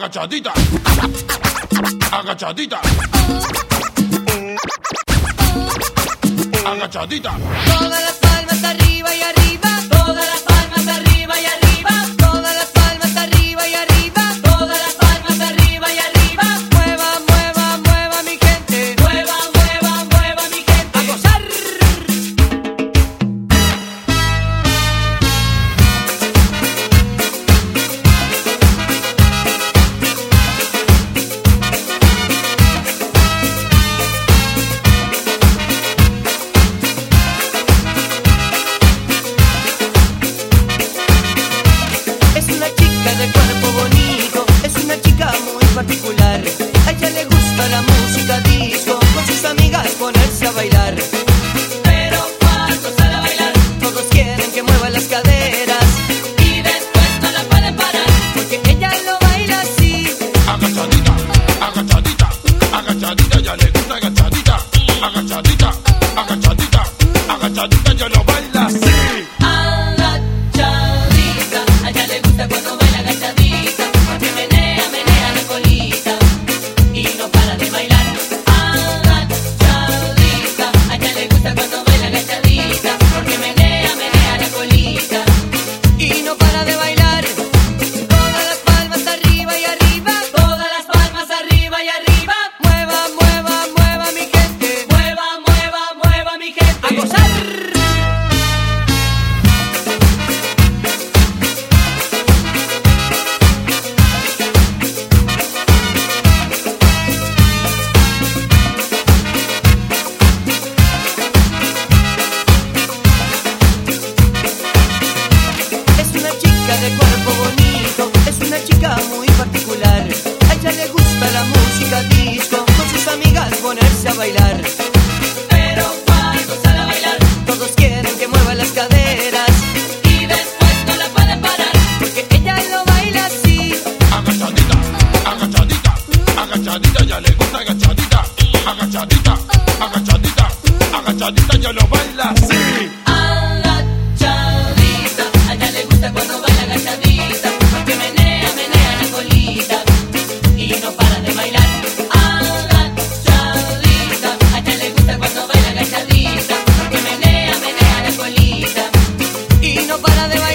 agachadita, agachadita, agachadita. Todas las palmas arriba y arriba, todas las palmas arriba y arriba, todas las palmas arriba y arriba, todas las palmas arriba y arriba. Mueva, mueva, mueva mi gente, mueva, mueva, mueva mi gente. A gozar. De cuerpo bonito, es una chica muy particular. A ella le gusta la música disco, con sus amigas ponerse a bailar. Pero cuando sale a bailar, todos quieren que mueva las caderas y después no la pueden parar, porque ella lo baila así. Agachadita, agachadita, agachadita, ya le gusta agachadita, agachadita, agachadita, agachadita, ya lo baila así. Agachadita, a ella le gusta cuando baila agachadita, porque menea, menea la colita y no para de bailar. Agachadita, a ella le gusta cuando baila agachadita, porque menea, menea la colita y no para de bailar. Todas las palmas arriba y arriba, todas las palmas arriba y arriba. Mueva, mueva, mueva mi gente, mueva, mueva, mueva mi gente. A gozar. De cuerpo bonito, es una chica muy particular. A ella le gusta la música disco, con sus amigas ponerse a bailar. Pero cuando sale a bailar, todos quieren que mueva las caderas y después no la pueden parar, porque ella lo baila así. Agachadita, agachadita, agachadita, ya le gusta agachadita, agachadita, agachadita, agachadita, ya lo baila así. Agachadita, a ella le gusta cuando baila agachadita.